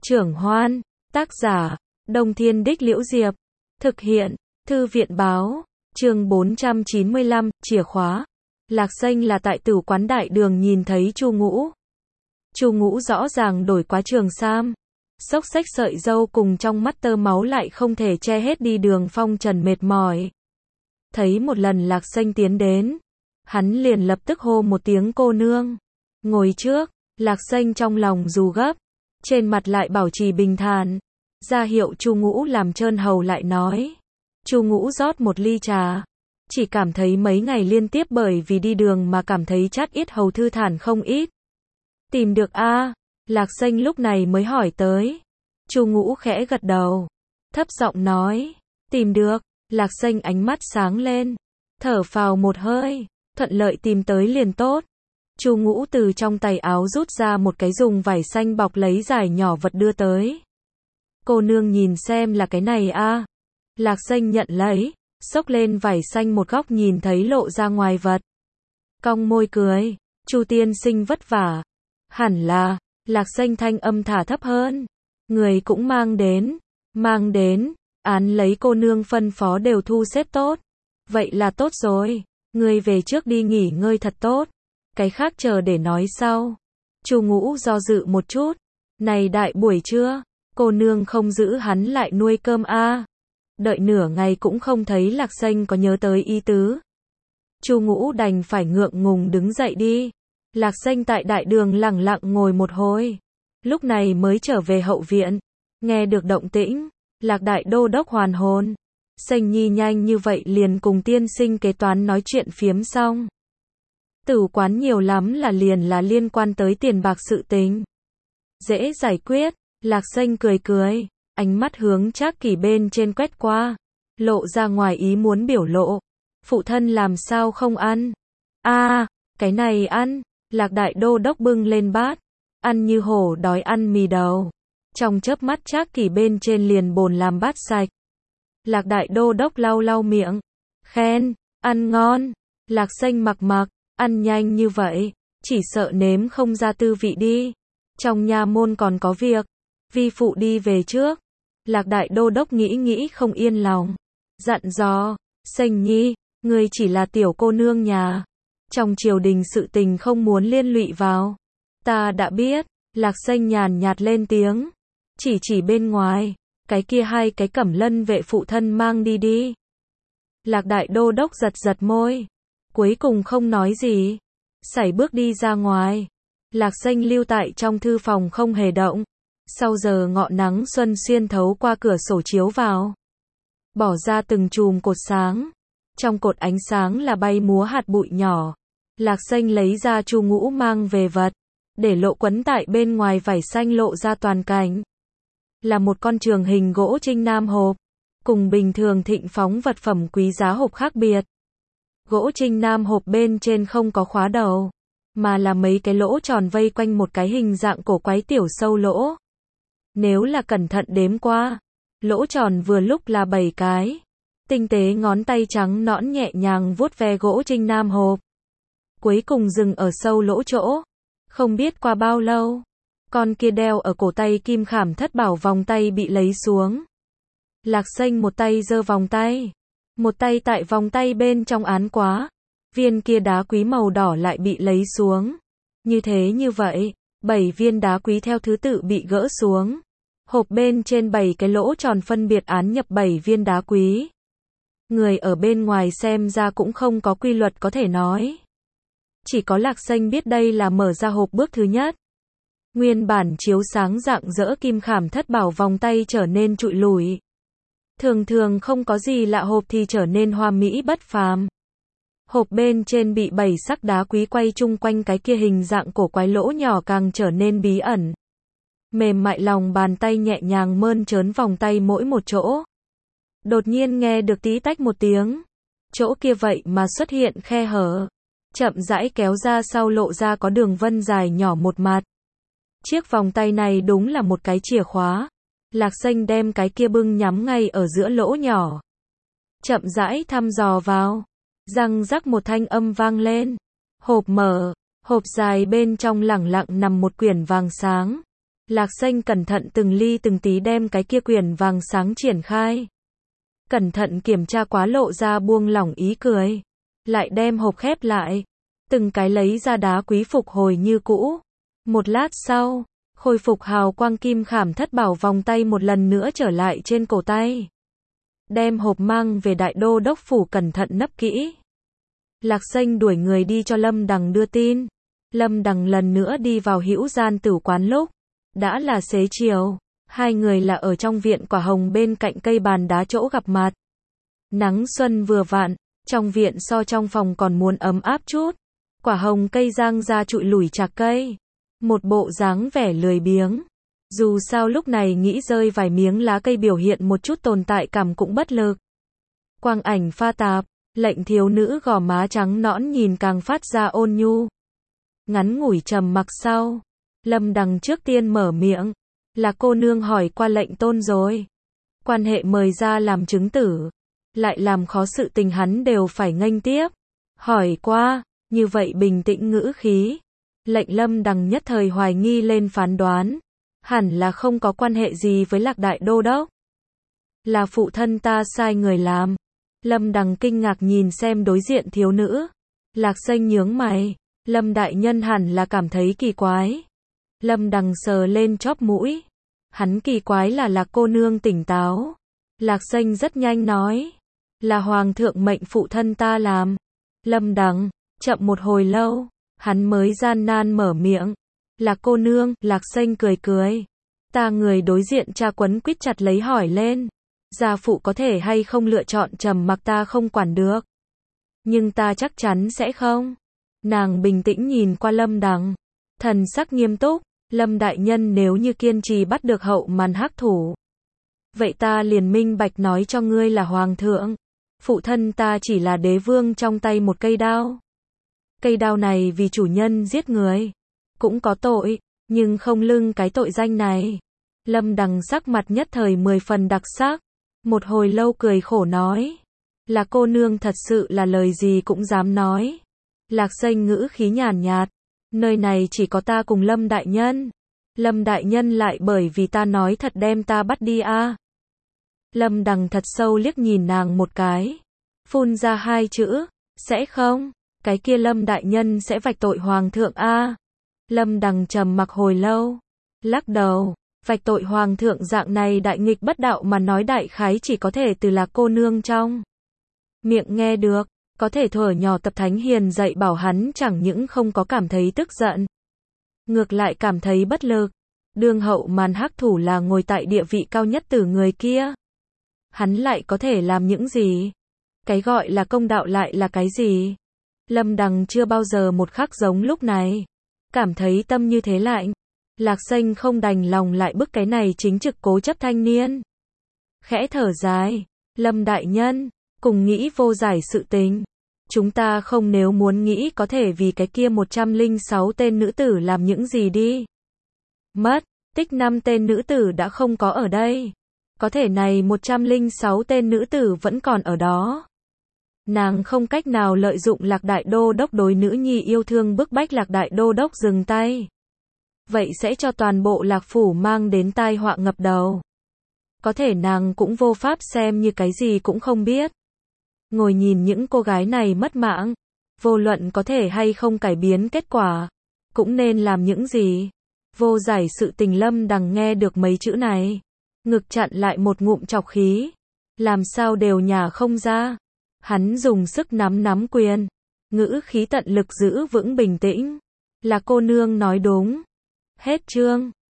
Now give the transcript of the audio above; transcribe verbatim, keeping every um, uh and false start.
Trưởng Hoan, tác giả, Đông Thiên Đích Liễu Diệp, thực hiện, Thư viện Báo, chương bốn trăm chín mươi lăm, chìa khóa. Lạc Xanh là tại tử quán đại đường nhìn thấy Chu Ngũ. Chu Ngũ rõ ràng đổi quá trường sam, xốc xếch sợi râu cùng trong mắt tơ máu lại không thể che hết đi đường phong trần mệt mỏi. Thấy một lần Lạc Xanh tiến đến, hắn liền lập tức hô một tiếng cô nương. Ngồi trước, Lạc Xanh trong lòng dù gấp, trên mặt lại bảo trì bình thản, ra hiệu Chu Ngũ làm trơn hầu lại nói. Chu Ngũ rót một ly trà, chỉ cảm thấy mấy ngày liên tiếp bởi vì đi đường mà cảm thấy chát yết hầu thư thản không ít. Tìm được a? À? Lạc Xanh lúc này mới hỏi tới. Chu Ngũ khẽ gật đầu, thấp giọng nói, tìm được. Lạc Xanh ánh mắt sáng lên, thở phào một hơi, thuận lợi tìm tới liền tốt. Chu Ngũ từ trong tay áo rút ra một cái dùng vải xanh bọc lấy giải nhỏ vật đưa tới. Cô nương nhìn xem là cái này a? À? Lạc Xanh nhận lấy, xốc lên vải xanh một góc nhìn thấy lộ ra ngoài vật. Cong môi cười, Chu tiên sinh vất vả. Hẳn là, Lạc Xanh thanh âm thả thấp hơn. Người cũng mang đến, mang đến, án lấy cô nương phân phó đều thu xếp tốt. Vậy là tốt rồi, người về trước đi nghỉ ngơi thật tốt. Cái khác chờ để nói sau. Chu Ngũ do dự một chút. Này đại buổi trưa, cô nương không giữ hắn lại nuôi cơm a? À? Đợi nửa ngày cũng không thấy Lạc Xanh có nhớ tới ý tứ. Chu Ngũ đành phải ngượng ngùng đứng dậy đi. Lạc Xanh tại đại đường lẳng lặng ngồi một hồi, lúc này mới trở về hậu viện. Nghe được động tĩnh, Lạc đại đô đốc hoàn hồn. Xanh nhi nhanh như vậy liền cùng tiên sinh kế toán nói chuyện phiếm xong. Tử quán nhiều lắm là liền là liên quan tới tiền bạc sự tình. Dễ giải quyết. Lạc Xanh cười cười, ánh mắt hướng Trác Kỷ bên trên quét qua, lộ ra ngoài ý muốn biểu lộ. Phụ thân làm sao không ăn? A, à, cái này ăn. Lạc đại đô đốc bưng lên bát, ăn như hổ đói ăn mì đầu. Trong chớp mắt Trác Kỷ bên trên liền bồn làm bát sạch. Lạc đại đô đốc lau lau miệng, khen, ăn ngon. Lạc Xanh mặc mặc, ăn nhanh như vậy, chỉ sợ nếm không ra tư vị đi. Trong nha môn còn có việc, vi phụ đi về trước. Lạc đại đô đốc nghĩ nghĩ không yên lòng, dặn dò, Xanh nhi, ngươi chỉ là tiểu cô nương nhà, trong triều đình sự tình không muốn liên lụy vào. Ta đã biết. Lạc Xanh nhàn nhạt lên tiếng, chỉ chỉ bên ngoài, cái kia hai cái cẩm lân vệ phụ thân mang đi đi. Lạc đại đô đốc giật giật môi, cuối cùng không nói gì, sải bước đi ra ngoài. Lạc Xanh lưu tại trong thư phòng không hề động. Sau giờ ngọ nắng xuân xuyên thấu qua cửa sổ chiếu vào, bỏ ra từng chùm cột sáng. Trong cột ánh sáng là bay múa hạt bụi nhỏ. Lạc Xanh lấy ra Chu Ngũ mang về vật, để lộ quấn tại bên ngoài vải xanh lộ ra toàn cảnh. Là một con trường hình gỗ trinh nam hộp, cùng bình thường thịnh phóng vật phẩm quý giá hộp khác biệt. Gỗ trinh nam hộp bên trên không có khóa đầu, mà là mấy cái lỗ tròn vây quanh một cái hình dạng cổ quái tiểu sâu lỗ. Nếu là cẩn thận đếm qua, lỗ tròn vừa lúc là bảy cái. Tinh tế ngón tay trắng nõn nhẹ nhàng vuốt ve gỗ trinh nam hộp, cuối cùng dừng ở sâu lỗ chỗ. Không biết qua bao lâu, con kia đeo ở cổ tay kim khảm thất bảo vòng tay bị lấy xuống. Lạc Xanh một tay giơ vòng tay, một tay tại vòng tay bên trong án quá. Viên kia đá quý màu đỏ lại bị lấy xuống. Như thế như vậy, bảy viên đá quý theo thứ tự bị gỡ xuống. Hộp bên trên bảy cái lỗ tròn phân biệt án nhập bảy viên đá quý. Người ở bên ngoài xem ra cũng không có quy luật có thể nói. Chỉ có Lạc Xanh biết đây là mở ra hộp bước thứ nhất. Nguyên bản chiếu sáng rạng rỡ kim khảm thất bảo vòng tay trở nên trụi lủi. Thường thường không có gì lạ hộp thì trở nên hoa mỹ bất phàm. Hộp bên trên bị bảy sắc đá quý quay chung quanh cái kia hình dạng cổ quái lỗ nhỏ càng trở nên bí ẩn. Mềm mại lòng bàn tay nhẹ nhàng mơn trớn vòng tay mỗi một chỗ. Đột nhiên nghe được tí tách một tiếng. Chỗ kia vậy mà xuất hiện khe hở. Chậm rãi kéo ra sau lộ ra có đường vân dài nhỏ một mặt. Chiếc vòng tay này đúng là một cái chìa khóa. Lạc Xanh đem cái kia bưng nhắm ngay ở giữa lỗ nhỏ. Chậm rãi thăm dò vào. Răng rắc một thanh âm vang lên. Hộp mở. Hộp dài bên trong lẳng lặng nằm một quyển vàng sáng. Lạc Xanh cẩn thận từng ly từng tí đem cái kia quyển vàng sáng triển khai. Cẩn thận kiểm tra quá lộ ra buông lỏng ý cười. Lại đem hộp khép lại. Từng cái lấy ra đá quý phục hồi như cũ. Một lát sau, khôi phục hào quang kim khảm thất bảo vòng tay một lần nữa trở lại trên cổ tay. Đem hộp mang về đại đô đốc phủ cẩn thận nấp kỹ. Lạc Xanh đuổi người đi cho Lâm Đằng đưa tin. Lâm Đằng lần nữa đi vào hữu gian tử quán lúc. Đã là xế chiều. Hai người là ở trong viện quả hồng bên cạnh cây bàn đá chỗ gặp mặt. Nắng xuân vừa vặn. Trong viện so trong phòng còn muốn ấm áp chút. Quả hồng cây giang ra trụi lủi chạc cây. Một bộ dáng vẻ lười biếng. Dù sao lúc này nghĩ rơi vài miếng lá cây biểu hiện một chút tồn tại cảm cũng bất lực. Quang ảnh pha tạp, lệnh thiếu nữ gò má trắng nõn nhìn càng phát ra ôn nhu. Ngắn ngủi trầm mặc sau, Lâm Đằng trước tiên mở miệng, là cô nương hỏi qua lệnh tôn rồi. Quan hệ mời ra làm chứng tử, lại làm khó sự tình hắn đều phải nghênh tiếp. Hỏi qua, như vậy bình tĩnh ngữ khí. Lệnh Lâm Đằng nhất thời hoài nghi lên phán đoán. Hẳn là không có quan hệ gì với Lạc đại đô đốc. Là phụ thân ta sai người làm. Lâm Đằng kinh ngạc nhìn xem đối diện thiếu nữ. Lạc Xanh nhướng mày. Lâm đại nhân hẳn là cảm thấy kỳ quái. Lâm Đằng sờ lên chóp mũi. Hắn kỳ quái là Lạc cô nương tỉnh táo. Lạc Xanh rất nhanh nói. Là hoàng thượng mệnh phụ thân ta làm. Lâm Đằng, chậm một hồi lâu. Hắn mới gian nan mở miệng. Lạc cô nương, Lạc Xanh cười cười. Ta người đối diện cha quấn quýt chặt lấy hỏi lên. Gia phụ có thể hay không lựa chọn trầm mặc ta không quản được. Nhưng ta chắc chắn sẽ không. Nàng bình tĩnh nhìn qua Lâm Đằng. Thần sắc nghiêm túc. Lâm đại nhân nếu như kiên trì bắt được hậu màn hắc thủ. Vậy ta liền minh bạch nói cho ngươi là hoàng thượng. Phụ thân ta chỉ là đế vương trong tay một cây đao. Cây đao này vì chủ nhân giết người. Cũng có tội, nhưng không lưng cái tội danh này. Lâm Đằng sắc mặt nhất thời mười phần đặc sắc. Một hồi lâu cười khổ nói. Là cô nương thật sự là lời gì cũng dám nói. Lạc Xanh ngữ khí nhàn nhạt. Nơi này chỉ có ta cùng Lâm đại nhân. Lâm đại nhân lại bởi vì ta nói thật đem ta bắt đi a. À. Lâm Đằng thật sâu liếc nhìn nàng một cái. Phun ra hai chữ. Sẽ không. Cái kia Lâm đại nhân sẽ vạch tội hoàng thượng a. À. Lâm Đằng trầm mặc hồi lâu. Lắc đầu. Vạch tội hoàng thượng dạng này đại nghịch bất đạo mà nói đại khái chỉ có thể từ Lạc cô nương trong miệng nghe được. Có thể thuở nhỏ tập Thánh Hiền dạy bảo hắn chẳng những không có cảm thấy tức giận. Ngược lại cảm thấy bất lực. Đương hậu màn hắc thủ là ngồi tại địa vị cao nhất từ người kia. Hắn lại có thể làm những gì? Cái gọi là công đạo lại là cái gì? Lâm Đằng chưa bao giờ một khắc giống lúc này. Cảm thấy tâm như thế lạnh. Lạc Xanh không đành lòng lại bức cái này chính trực cố chấp thanh niên. Khẽ thở dài. Lâm đại nhân, cùng nghĩ vô giải sự tình. Chúng ta không nếu muốn nghĩ có thể vì cái kia một trăm lẻ sáu tên nữ tử làm những gì đi. Mất, tích năm tên nữ tử đã không có ở đây. Có thể này một trăm lẻ sáu tên nữ tử vẫn còn ở đó. Nàng không cách nào lợi dụng Lạc đại đô đốc đối nữ nhi yêu thương bức bách Lạc đại đô đốc dừng tay. Vậy sẽ cho toàn bộ Lạc phủ mang đến tai họa ngập đầu. Có thể nàng cũng vô pháp xem như cái gì cũng không biết. Ngồi nhìn những cô gái này mất mạng. Vô luận có thể hay không cải biến kết quả. Cũng nên làm những gì. Vô giải sự tình. Lâm Đằng nghe được mấy chữ này. Ngực chặn lại một ngụm trọc khí. Làm sao đều nhả không ra. Hắn dùng sức nắm nắm quyền. Ngữ khí tận lực giữ vững bình tĩnh. Là cô nương nói đúng. Hết chương.